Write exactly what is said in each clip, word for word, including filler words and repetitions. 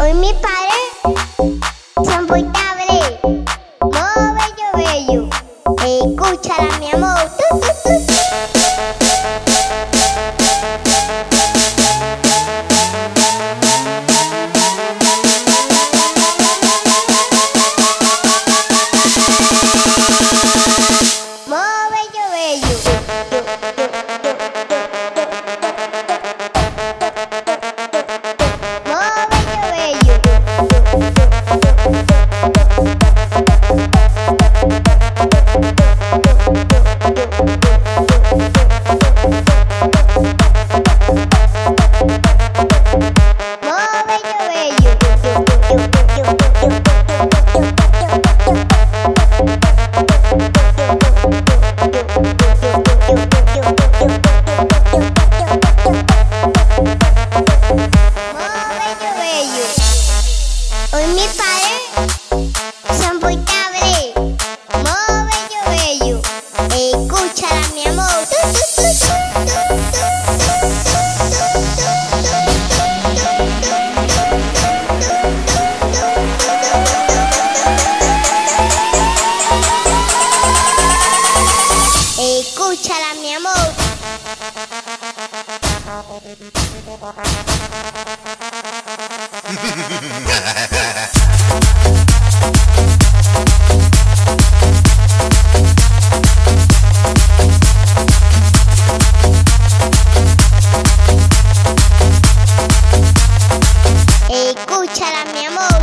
Hoy mi padre son portables, muy bello, bello. Escúchala, mi amor. Tu, tu, tu, tu. Hoy mi padre son portables, muy bello, bello. Escúchala, mi amor. Tu, tu, tu, tu, escúchala, mi amor. Escúchala, mi amor.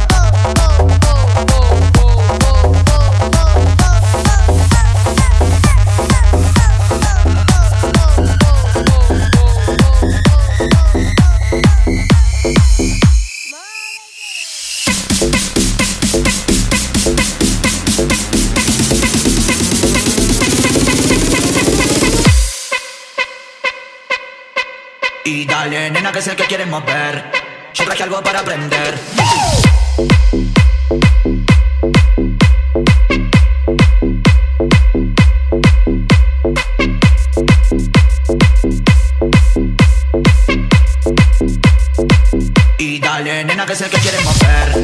Y dale, nena, que sé que quieres mover. Yo traje algo para aprender. Y dale, nena, que sé que quieres mover.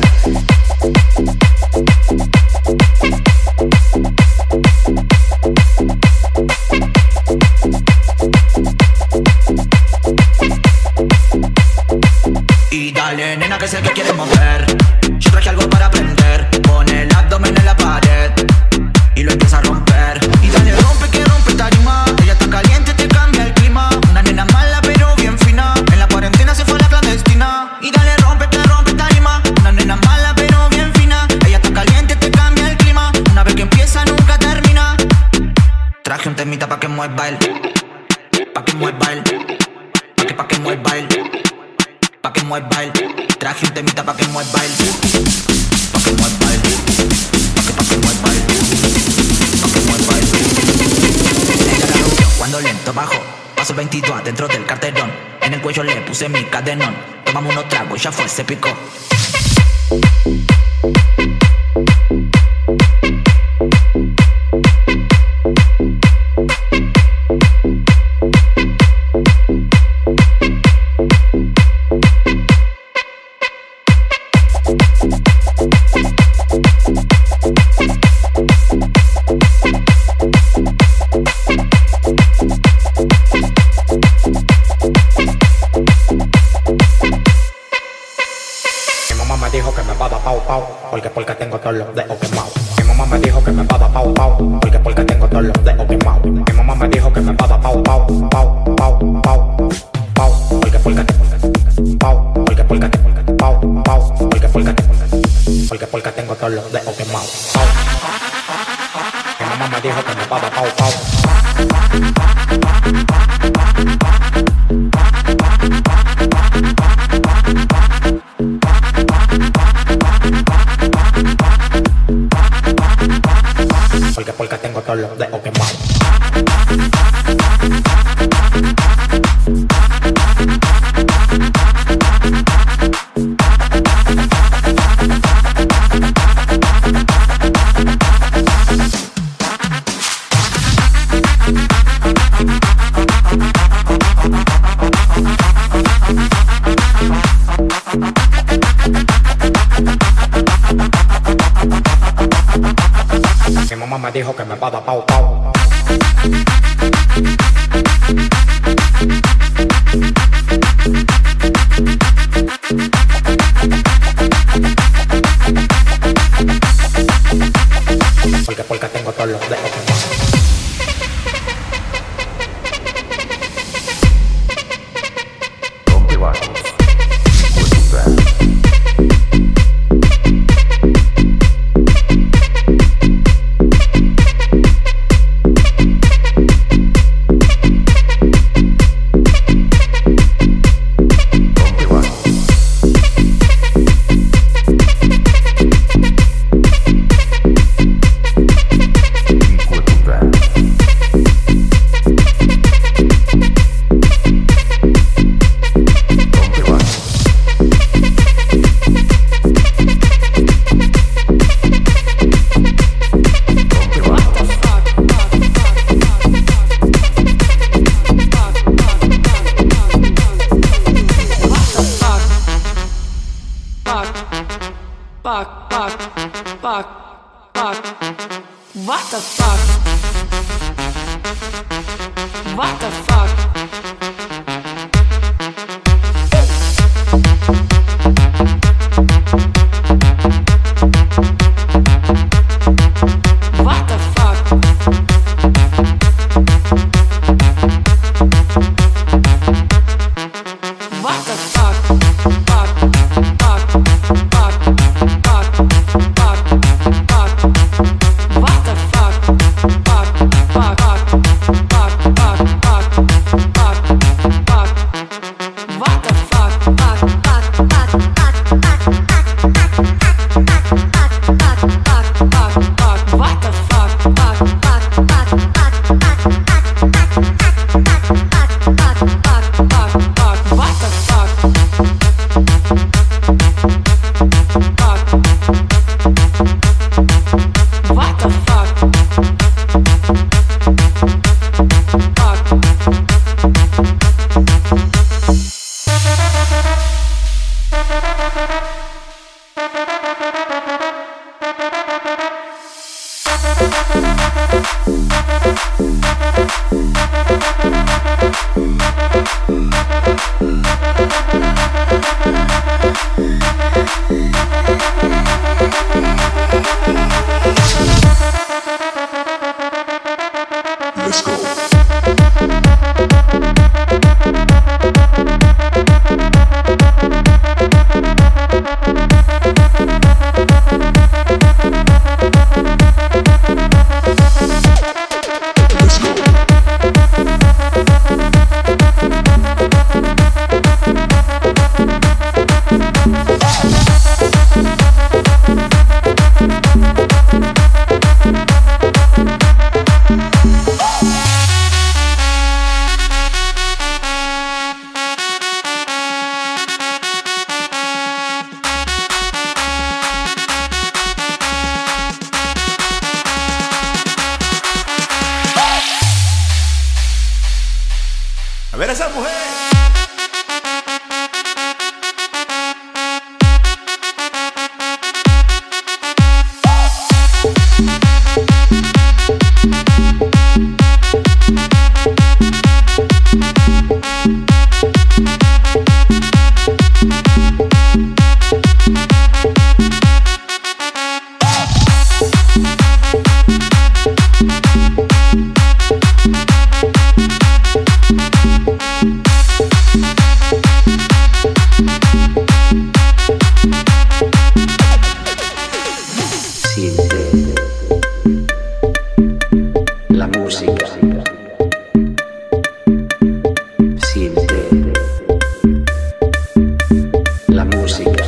Y dale, nena, que sé que quieres mover. Yo traje algo para aprender. Pone el abdomen en la pared y lo empieza a romper. Y dale, rompe que rompe tarima. Ella está caliente, te cambia el clima. Una nena mala pero bien fina. En la cuarentena se fue a la clandestina. Y dale, rompe que rompe tarima. Una nena mala pero bien fina. Ella está caliente, te cambia el clima. Una vez que empieza nunca termina. Traje un temita pa' que mueva el, pa' que mueva el, pa' que pa' que mueva el, pa' que mueva el. Traje un temita pa' que mueva el, pa' que mueva el, pa' que pa' que mueva el, pa' que mueva el. Ella la rompió cuando lento bajó. Paso el veintidós dentro del carterón. En el cuello le puse mi cadenón. Tomamos unos tragos y ya fue, se picó. Porque porque tengo todos los dedos quemados. Mi mamá me dijo que me va a dar pau pau. Porque porque tengo todos los dedos quemados. Mi mamá me dijo que me va a dar pau pau pau pau pau pau. Porque porque pau. Porque porque pau pau. Porque porque porque porque tengo todos los dedos quemados. Pau. Mi mamá me dijo que me va a dar pau pau. Porque porque tengo todos los dedos quemados. mamá me dijo que me va a dar pau pau. Porque, porque tengo todos los dedos quemados. A ver a esa mujer. Siente la música.